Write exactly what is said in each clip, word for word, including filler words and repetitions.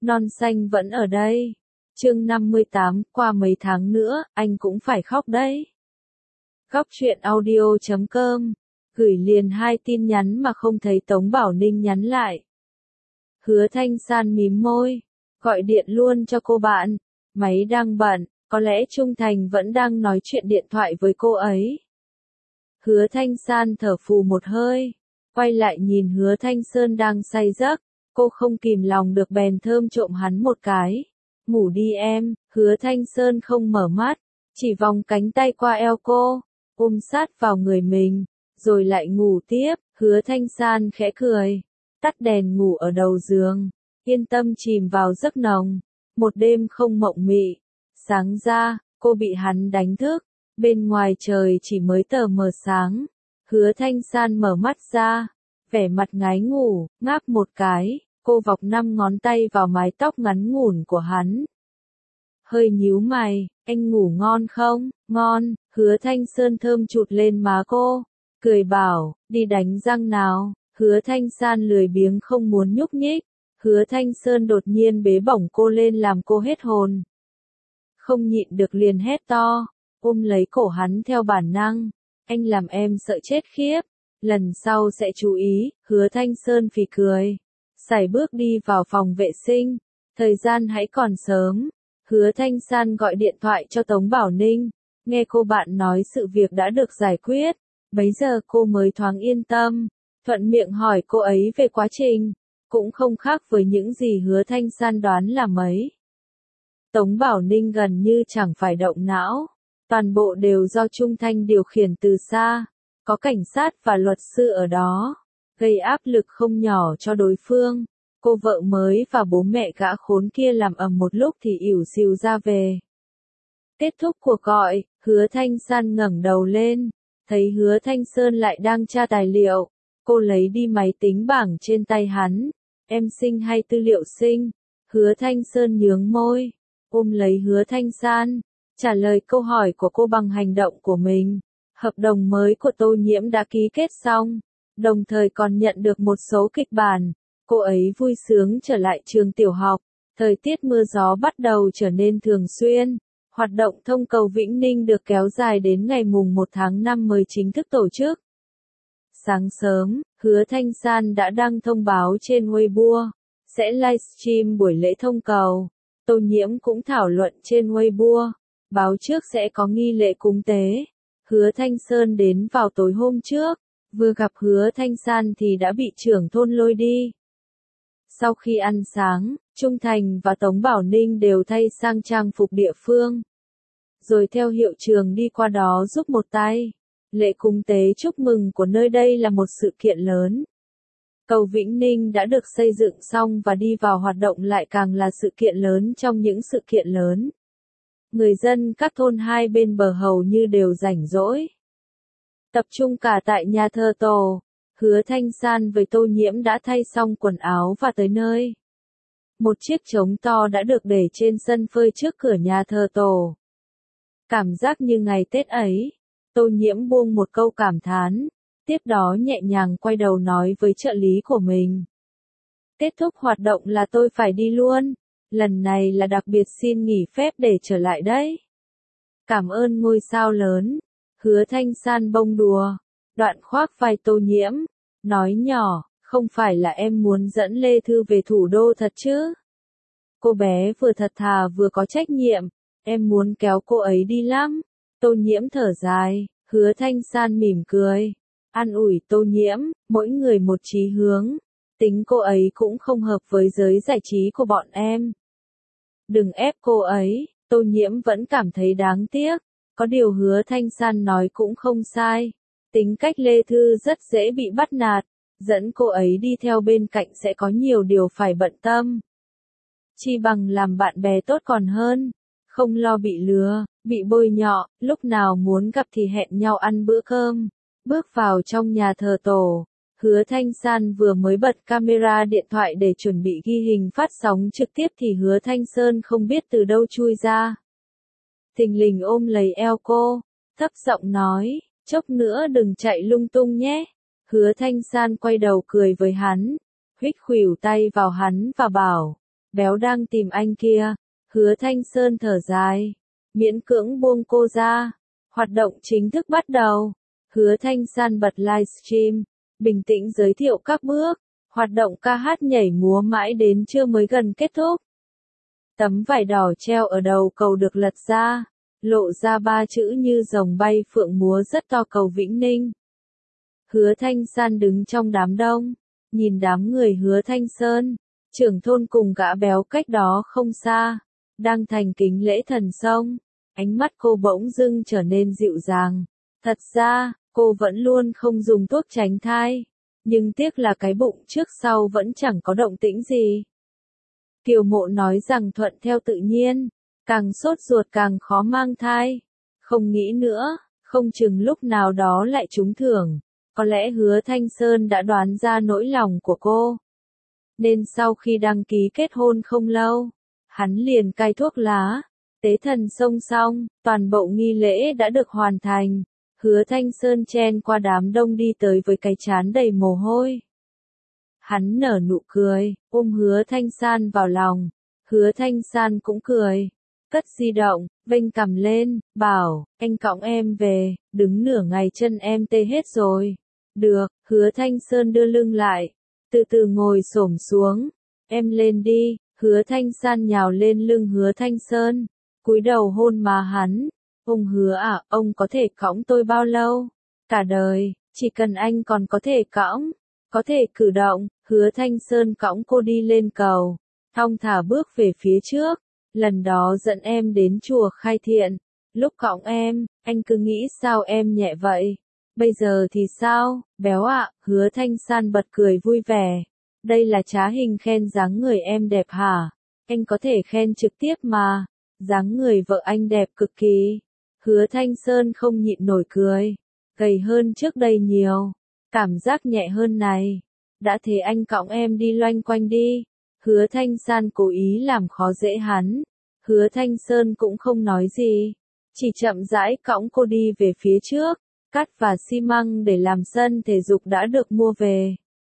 Non xanh vẫn ở đây. Chương năm mươi tám, qua mấy tháng nữa, anh cũng phải khóc đấy. Góc truyện audio chấm com, gửi liền hai tin nhắn mà không thấy Tống Bảo Ninh nhắn lại. Hứa Thanh San mím môi, gọi điện luôn cho cô bạn, máy đang bận, có lẽ Trung Thành vẫn đang nói chuyện điện thoại với cô ấy. Hứa Thanh San thở phù một hơi, quay lại nhìn Hứa Thanh Sơn đang say giấc, cô không kìm lòng được bèn thơm trộm hắn một cái. Ngủ đi em. Hứa Thanh Sơn không mở mắt, chỉ vòng cánh tay qua eo cô, ôm sát vào người mình, rồi lại ngủ tiếp. Hứa Thanh San khẽ cười, tắt đèn ngủ ở đầu giường, yên tâm chìm vào giấc nồng. Một đêm không mộng mị, sáng ra, cô bị hắn đánh thức, bên ngoài trời chỉ mới tờ mờ sáng. Hứa Thanh San mở mắt ra, vẻ mặt ngái ngủ, ngáp một cái, cô vọc năm ngón tay vào mái tóc ngắn ngủn của hắn. Hơi nhíu mày, anh ngủ ngon không? Ngon. Hứa Thanh Sơn thơm chụt lên má cô, cười bảo, đi đánh răng nào. Hứa Thanh San lười biếng không muốn nhúc nhích. Hứa Thanh Sơn đột nhiên bế bổng cô lên làm cô hết hồn. Không nhịn được liền hét to, ôm lấy cổ hắn theo bản năng. Anh làm em sợ chết khiếp, lần sau sẽ chú ý. Hứa Thanh Sơn phì cười, sải bước đi vào phòng vệ sinh. Thời gian hãy còn sớm. Hứa Thanh San gọi điện thoại cho Tống Bảo Ninh, nghe cô bạn nói sự việc đã được giải quyết, bấy giờ cô mới thoáng yên tâm, thuận miệng hỏi cô ấy về quá trình, cũng không khác với những gì Hứa Thanh San đoán là mấy. Tống Bảo Ninh gần như chẳng phải động não, toàn bộ đều do Trung Thanh điều khiển từ xa, có cảnh sát và luật sư ở đó, gây áp lực không nhỏ cho đối phương. Cô vợ mới và bố mẹ gã khốn kia làm ầm một lúc thì ỉu xìu ra về. Kết thúc cuộc gọi, Hứa Thanh San ngẩng đầu lên, thấy Hứa Thanh Sơn lại đang tra tài liệu. Cô lấy đi máy tính bảng trên tay hắn. Em sinh hay tư liệu sinh? Hứa Thanh Sơn nhướng môi, ôm lấy Hứa Thanh San, trả lời câu hỏi của cô bằng hành động của mình. Hợp đồng mới của Tô Nhiễm đã ký kết xong, đồng thời còn nhận được một số kịch bản. Cô ấy vui sướng trở lại trường tiểu học, thời tiết mưa gió bắt đầu trở nên thường xuyên, hoạt động thông cầu Vĩnh Ninh được kéo dài đến ngày mùng một tháng năm mới chính thức tổ chức. Sáng sớm, Hứa Thanh San đã đăng thông báo trên Weibo, sẽ livestream buổi lễ thông cầu. Tô Nhiễm cũng thảo luận trên Weibo, báo trước sẽ có nghi lễ cúng tế. Hứa Thanh Sơn đến vào tối hôm trước, vừa gặp Hứa Thanh San thì đã bị trưởng thôn lôi đi. Sau khi ăn sáng, Trung Thành và Tống Bảo Ninh đều thay sang trang phục địa phương, rồi theo hiệu trường đi qua đó giúp một tay. Lễ cúng tế chúc mừng của nơi đây là một sự kiện lớn. Cầu Vĩnh Ninh đã được xây dựng xong và đi vào hoạt động lại càng là sự kiện lớn trong những sự kiện lớn. Người dân các thôn hai bên bờ hầu như đều rảnh rỗi, tập trung cả tại nhà thờ tổ. Hứa Thanh San với Tô Nhiễm đã thay xong quần áo và tới nơi. Một chiếc trống to đã được để trên sân phơi trước cửa nhà thờ tổ. Cảm giác như ngày Tết ấy. Tô Nhiễm buông một câu cảm thán, tiếp đó nhẹ nhàng quay đầu nói với trợ lý của mình. Kết thúc hoạt động là tôi phải đi luôn, lần này là đặc biệt xin nghỉ phép để trở lại đấy. Cảm ơn ngôi sao lớn. Hứa Thanh San bông đùa, đoạn khoác vai Tô Nhiễm, nói nhỏ, không phải là em muốn dẫn Lê Thư về thủ đô thật chứ? Cô bé vừa thật thà vừa có trách nhiệm, em muốn kéo cô ấy đi lắm. Tô Nhiễm thở dài, Hứa Thanh San mỉm cười, an ủi Tô Nhiễm, mỗi người một chí hướng, tính cô ấy cũng không hợp với giới giải trí của bọn em. Đừng ép cô ấy. Tô Nhiễm vẫn cảm thấy đáng tiếc, có điều Hứa Thanh San nói cũng không sai. Tính cách Lê Thư rất dễ bị bắt nạt, dẫn cô ấy đi theo bên cạnh sẽ có nhiều điều phải bận tâm. Chi bằng làm bạn bè tốt còn hơn, không lo bị lừa, bị bôi nhọ, lúc nào muốn gặp thì hẹn nhau ăn bữa cơm. Bước vào trong nhà thờ tổ, Hứa Thanh San vừa mới bật camera điện thoại để chuẩn bị ghi hình phát sóng trực tiếp thì Hứa Thanh Sơn không biết từ đâu chui ra. Thình lình ôm lấy eo cô, thấp giọng nói, chốc nữa đừng chạy lung tung nhé. Hứa Thanh San quay đầu cười với hắn, huých khuỷu tay vào hắn và bảo, béo đang tìm anh kia. Hứa Thanh Sơn thở dài, miễn cưỡng buông cô ra. Hoạt động chính thức bắt đầu. Hứa Thanh San bật livestream, bình tĩnh giới thiệu các bước. Hoạt động ca hát nhảy múa mãi đến trưa mới gần kết thúc. Tấm vải đỏ treo ở đầu cầu được lật ra, lộ ra ba chữ như rồng bay phượng múa rất to: cầu Vĩnh Ninh. Hứa Thanh San đứng trong đám đông, nhìn đám người Hứa Thanh Sơn, trưởng thôn cùng gã béo cách đó không xa, đang thành kính lễ thần sông. Ánh mắt cô bỗng dưng trở nên dịu dàng. Thật ra, cô vẫn luôn không dùng thuốc tránh thai, nhưng tiếc là cái bụng trước sau vẫn chẳng có động tĩnh gì. Kiều Mộ nói rằng thuận theo tự nhiên, càng sốt ruột càng khó mang thai. Không nghĩ nữa, không chừng lúc nào đó lại trúng thưởng. Có lẽ Hứa Thanh Sơn đã đoán ra nỗi lòng của cô. Nên sau khi đăng ký kết hôn không lâu, hắn liền cai thuốc lá. Tế thần sông xong, toàn bộ nghi lễ đã được hoàn thành. Hứa Thanh Sơn chen qua đám đông đi tới với cái trán đầy mồ hôi. Hắn nở nụ cười, ôm Hứa Thanh San vào lòng. Hứa Thanh San cũng cười, cất di động, vênh cằm lên, bảo, anh cõng em về, đứng nửa ngày chân em tê hết rồi. Được, Hứa Thanh Sơn đưa lưng lại, từ từ ngồi xổm xuống. Em lên đi. Hứa Thanh San nhào lên lưng Hứa Thanh Sơn, cúi đầu hôn má hắn. Ông Hứa à, ông có thể cõng tôi bao lâu? Cả đời, chỉ cần anh còn có thể cõng, có thể cử động. Hứa Thanh Sơn cõng cô đi lên cầu, thong thả bước về phía trước. Lần đó dẫn em đến chùa Khai Thiện, lúc cõng em, anh cứ nghĩ sao em nhẹ vậy? Bây giờ thì sao, béo ạ? Hứa Thanh San bật cười vui vẻ. Đây là trá hình khen dáng người em đẹp hả? Anh có thể khen trực tiếp mà. Dáng người vợ anh đẹp cực kỳ. Hứa Thanh Sơn không nhịn nổi cười. Gầy hơn trước đây nhiều. Cảm giác nhẹ hơn này. Đã thế anh cõng em đi loanh quanh đi. Hứa Thanh San cố ý làm khó dễ hắn. Hứa Thanh Sơn cũng không nói gì. Chỉ chậm rãi cõng cô đi về phía trước. Cát và xi măng để làm sân thể dục đã được mua về.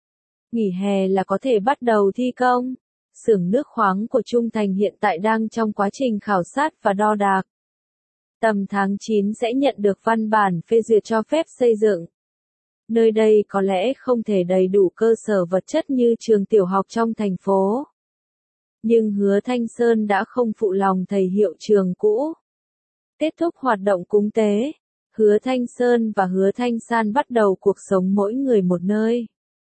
Nghỉ hè là có thể bắt đầu thi công. Xưởng nước khoáng của Trung Thành hiện tại đang trong quá trình khảo sát và đo đạc. Tầm tháng chín sẽ nhận được văn bản phê duyệt cho phép xây dựng. Nơi đây có lẽ không thể đầy đủ cơ sở vật chất như trường tiểu học trong thành phố. Nhưng Hứa Thanh Sơn đã không phụ lòng thầy hiệu trường cũ. Kết thúc hoạt động cúng tế, Hứa Thanh Sơn và Hứa Thanh San bắt đầu cuộc sống mỗi người một nơi.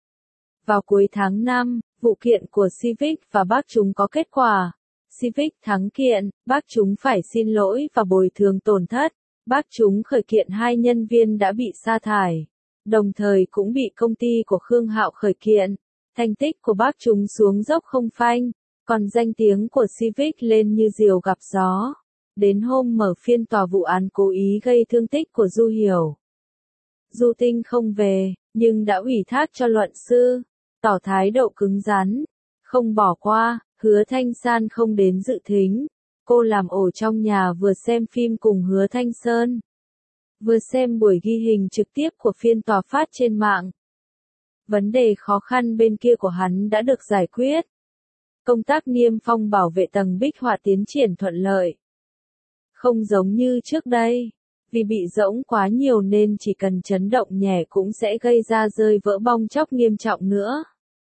Vào cuối tháng năm, vụ kiện của Civic và bác chúng có kết quả. Civic thắng kiện, bác chúng phải xin lỗi và bồi thường tổn thất. Bác chúng khởi kiện hai nhân viên đã bị sa thải, đồng thời cũng bị công ty của Khương Hạo khởi kiện. Thành tích của bác chúng xuống dốc không phanh, còn danh tiếng của Civic lên như diều gặp gió. Đến hôm mở phiên tòa vụ án cố ý gây thương tích của Du Hiểu, Du Tinh không về, nhưng đã ủy thác cho luận sư, tỏ thái độ cứng rắn, không bỏ qua. Hứa Thanh San không đến dự thính, cô làm ổ trong nhà, vừa xem phim cùng Hứa Thanh Sơn, vừa xem buổi ghi hình trực tiếp của phiên tòa phát trên mạng. Vấn đề khó khăn bên kia của hắn đã được giải quyết. Công tác niêm phong bảo vệ tầng bích họa tiến triển thuận lợi. Không giống như trước đây, vì bị rỗng quá nhiều nên chỉ cần chấn động nhẹ cũng sẽ gây ra rơi vỡ bong chóc nghiêm trọng nữa.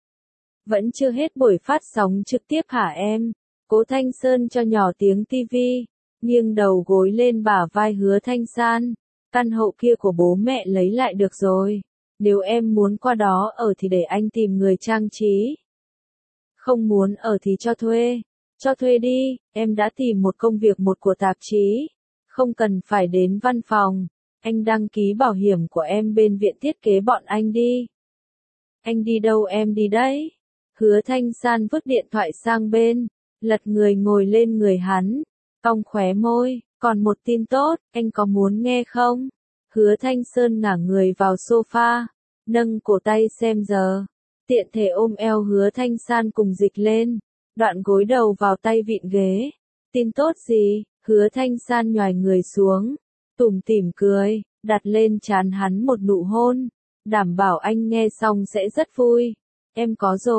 Vẫn chưa hết buổi phát sóng trực tiếp hả em? Cố Thanh Sơn cho nhỏ tiếng tivi, nghiêng đầu gối lên bả vai Hứa Thanh San. Căn hộ kia của bố mẹ lấy lại được rồi. Nếu em muốn qua đó ở thì để anh tìm người trang trí. Không muốn ở thì cho thuê. Cho thuê đi, em đã tìm một công việc một của tạp chí. Không cần phải đến văn phòng. Anh đăng ký bảo hiểm của em bên viện thiết kế bọn anh đi. Anh đi đâu em đi đấy? Hứa Thanh San vứt điện thoại sang bên, lật người ngồi lên người hắn, cong khóe môi, còn một tin tốt, anh có muốn nghe không? Hứa Thanh Sơn ngả người vào sofa, nâng cổ tay xem giờ, tiện thể ôm eo Hứa Thanh San cùng dịch lên, đoạn gối đầu vào tay vịn ghế. Tin tốt gì? Hứa Thanh San nhoài người xuống, tủm tỉm cười, đặt lên trán hắn một nụ hôn, đảm bảo anh nghe xong sẽ rất vui. Em có rồi.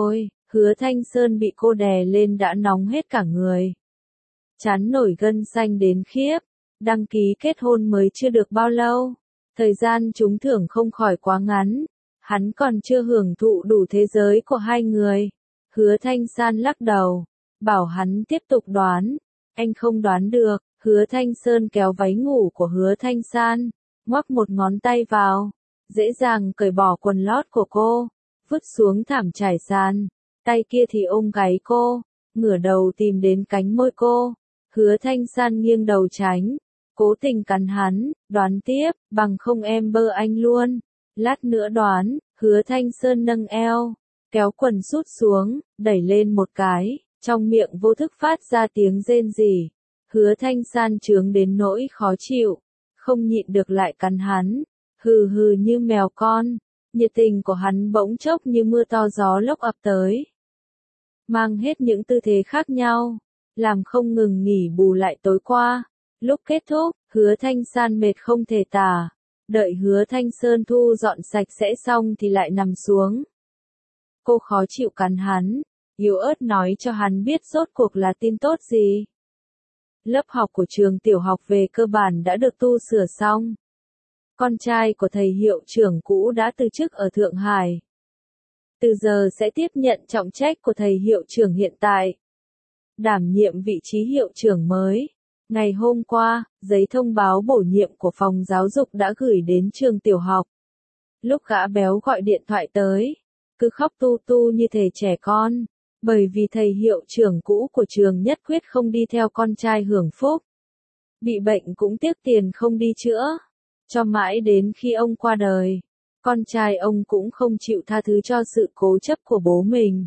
Hứa Thanh Sơn bị cô đè lên đã nóng hết cả người. Trán nổi gân xanh đến khiếp, đăng ký kết hôn mới chưa được bao lâu. Thời gian trúng thưởng không khỏi quá ngắn, hắn còn chưa hưởng thụ đủ thế giới của hai người. Hứa Thanh San lắc đầu, bảo hắn tiếp tục đoán. Anh không đoán được. Hứa Thanh Sơn kéo váy ngủ của Hứa Thanh San, ngoắc một ngón tay vào, dễ dàng cởi bỏ quần lót của cô, vứt xuống thảm trải sàn, tay kia thì ôm gáy cô, ngửa đầu tìm đến cánh môi cô. Hứa Thanh San nghiêng đầu tránh, cố tình cắn hắn, đoán tiếp, bằng không em bơ anh luôn. Lát nữa đoán. Hứa Thanh Sơn nâng eo, kéo quần sút xuống, đẩy lên một cái, trong miệng vô thức phát ra tiếng rên rỉ. Hứa Thanh San chướng đến nỗi khó chịu, không nhịn được lại cắn hắn, hừ hừ như mèo con. Nhiệt tình của hắn bỗng chốc như mưa to gió lốc ập tới, mang hết những tư thế khác nhau, làm không ngừng nghỉ bù lại tối qua. Lúc kết thúc, Hứa Thanh San mệt không thể tả, đợi Hứa Thanh Sơn thu dọn sạch sẽ xong thì lại nằm xuống. Cô khó chịu cắn hắn, yếu ớt nói cho hắn biết rốt cuộc là tin tốt gì. Lớp học của trường tiểu học về cơ bản đã được tu sửa xong. Con trai của thầy hiệu trưởng cũ đã từ chức ở Thượng Hải. Từ giờ sẽ tiếp nhận trọng trách của thầy hiệu trưởng hiện tại, đảm nhiệm vị trí hiệu trưởng mới. Ngày hôm qua, giấy thông báo bổ nhiệm của phòng giáo dục đã gửi đến trường tiểu học. Lúc gã béo gọi điện thoại tới, cứ khóc tu tu như thể trẻ con, bởi vì thầy hiệu trưởng cũ của trường nhất quyết không đi theo con trai hưởng phúc. Bị bệnh cũng tiếc tiền không đi chữa, cho mãi đến khi ông qua đời, con trai ông cũng không chịu tha thứ cho sự cố chấp của bố mình.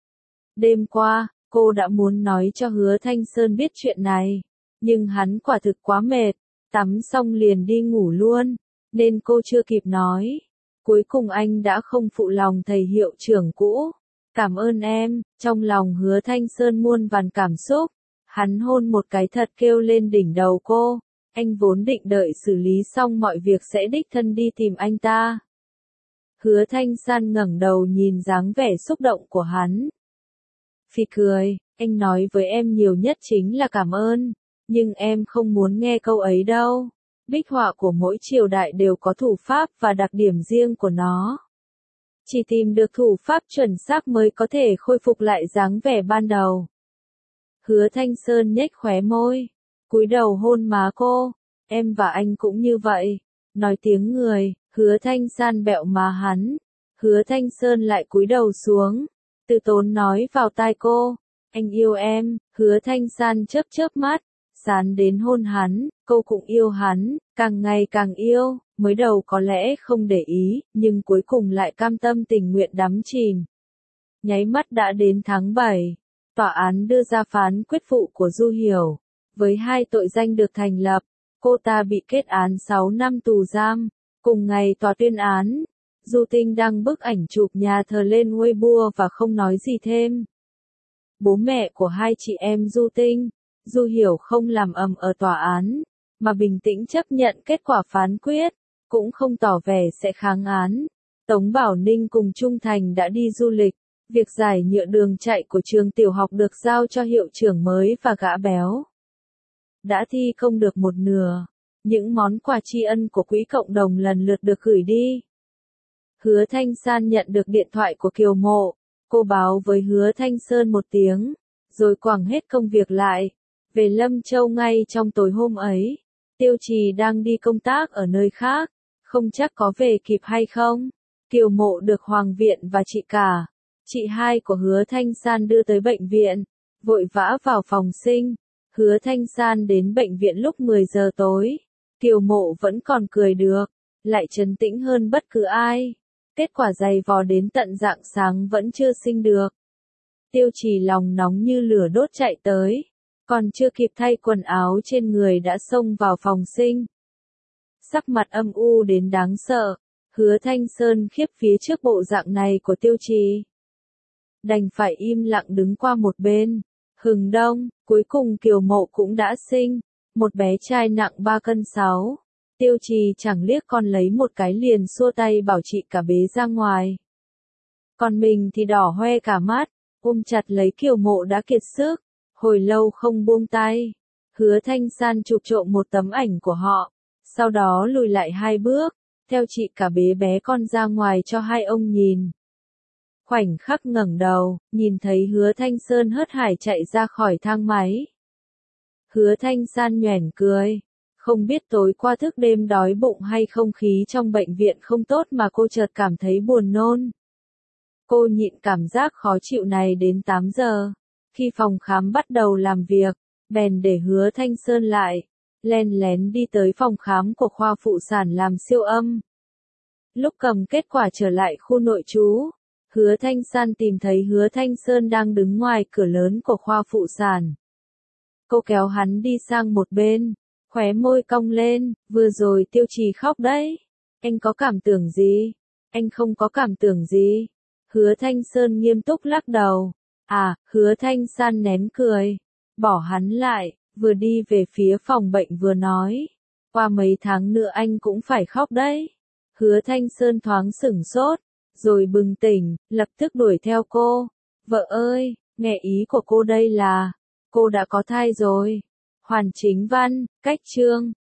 Đêm qua, cô đã muốn nói cho Hứa Thanh Sơn biết chuyện này, nhưng hắn quả thực quá mệt, tắm xong liền đi ngủ luôn, nên cô chưa kịp nói. Cuối cùng anh đã không phụ lòng thầy hiệu trưởng cũ. Cảm ơn em. Trong lòng Hứa Thanh Sơn muôn vàn cảm xúc, hắn hôn một cái thật kêu lên đỉnh đầu cô. Anh vốn định đợi xử lý xong mọi việc sẽ đích thân đi tìm anh ta. Hứa Thanh San ngẩng đầu nhìn dáng vẻ xúc động của hắn. Phì cười, anh nói với em nhiều nhất chính là cảm ơn, nhưng em không muốn nghe câu ấy đâu. Bích họa của mỗi triều đại đều có thủ pháp và đặc điểm riêng của nó. Chỉ tìm được thủ pháp chuẩn xác mới có thể khôi phục lại dáng vẻ ban đầu. Hứa Thanh Sơn nhếch khóe môi, cúi đầu hôn má cô. Em và anh cũng như vậy. Nói tiếng người, Hứa Thanh San bẹo má hắn. Hứa Thanh Sơn lại cúi đầu xuống, từ tốn nói vào tai cô. Anh yêu em. Hứa Thanh San chớp chớp mắt, sán đến hôn hắn. Cô cũng yêu hắn, càng ngày càng yêu. Mới đầu có lẽ không để ý, nhưng cuối cùng lại cam tâm tình nguyện đắm chìm. Nháy mắt đã đến tháng bảy, tòa án đưa ra phán quyết phụ của Du Hiểu. Với hai tội danh được thành lập, cô ta bị kết án sáu năm tù giam. Cùng ngày tòa tuyên án, Du Tinh đăng bức ảnh chụp nhà thờ lên Weibo và không nói gì thêm. Bố mẹ của hai chị em Du Tinh, Du Hiểu không làm ầm ở tòa án, mà bình tĩnh chấp nhận kết quả phán quyết, cũng không tỏ vẻ sẽ kháng án. Tống Bảo Ninh cùng Trung Thành đã đi du lịch, việc giải nhựa đường chạy của trường tiểu học được giao cho hiệu trưởng mới và gã béo. Đã thi công được một nửa, những món quà tri ân của quỹ cộng đồng lần lượt được gửi đi. Hứa Thanh San nhận được điện thoại của Kiều Mộ, cô báo với Hứa Thanh Sơn một tiếng, rồi quẳng hết công việc lại, về Lâm Châu ngay trong tối hôm ấy. Tiêu Trì đang đi công tác ở nơi khác, không chắc có về kịp hay không. Kiều Mộ được Hoàng Viện và chị cả, chị hai của Hứa Thanh San đưa tới bệnh viện, vội vã vào phòng sinh. Hứa Thanh San đến bệnh viện lúc mười giờ tối, Kiều Mộ vẫn còn cười được, lại trấn tĩnh hơn bất cứ ai. Kết quả dày vò đến tận rạng sáng vẫn chưa sinh được. Tiêu Trì lòng nóng như lửa đốt chạy tới, còn chưa kịp thay quần áo trên người đã xông vào phòng sinh. Sắc mặt âm u đến đáng sợ, Hứa Thanh Sơn khiếp phía trước bộ dạng này của Tiêu Trì. Đành phải im lặng đứng qua một bên. Hừng đông, cuối cùng Kiều Mộ cũng đã sinh, một bé trai nặng ba cân sáu. Tiêu Trì chẳng liếc con lấy một cái liền xua tay bảo chị cả bế ra ngoài. Còn mình thì đỏ hoe cả mắt, ôm chặt lấy Kiều Mộ đã kiệt sức, hồi lâu không buông tay. Hứa Thanh San chụp trộm một tấm ảnh của họ, sau đó lùi lại hai bước, theo chị cả bế bé con ra ngoài cho hai ông nhìn. Khoảnh khắc ngẩng đầu, nhìn thấy Hứa Thanh Sơn hớt hải chạy ra khỏi thang máy. Hứa Thanh San nhoẻn cười. Không biết tối qua thức đêm đói bụng hay không khí trong bệnh viện không tốt mà cô chợt cảm thấy buồn nôn. Cô nhịn cảm giác khó chịu này đến tám giờ. Khi phòng khám bắt đầu làm việc, bèn để Hứa Thanh Sơn lại, len lén đi tới phòng khám của khoa phụ sản làm siêu âm. Lúc cầm kết quả trở lại khu nội trú, Hứa Thanh San tìm thấy Hứa Thanh Sơn đang đứng ngoài cửa lớn của khoa phụ sản. Cô kéo hắn đi sang một bên, khóe môi cong lên, vừa rồi Tiêu Trì khóc đấy. Anh có cảm tưởng gì? Anh không có cảm tưởng gì. Hứa Thanh Sơn nghiêm túc lắc đầu. À, Hứa Thanh San nén cười, bỏ hắn lại, vừa đi về phía phòng bệnh vừa nói. Qua mấy tháng nữa anh cũng phải khóc đấy. Hứa Thanh Sơn thoáng sửng sốt, rồi bừng tỉnh, lập tức đuổi theo cô. Vợ ơi, nghe ý của cô đây là, cô đã có thai rồi. Hoàn Chính Văn, cách chương.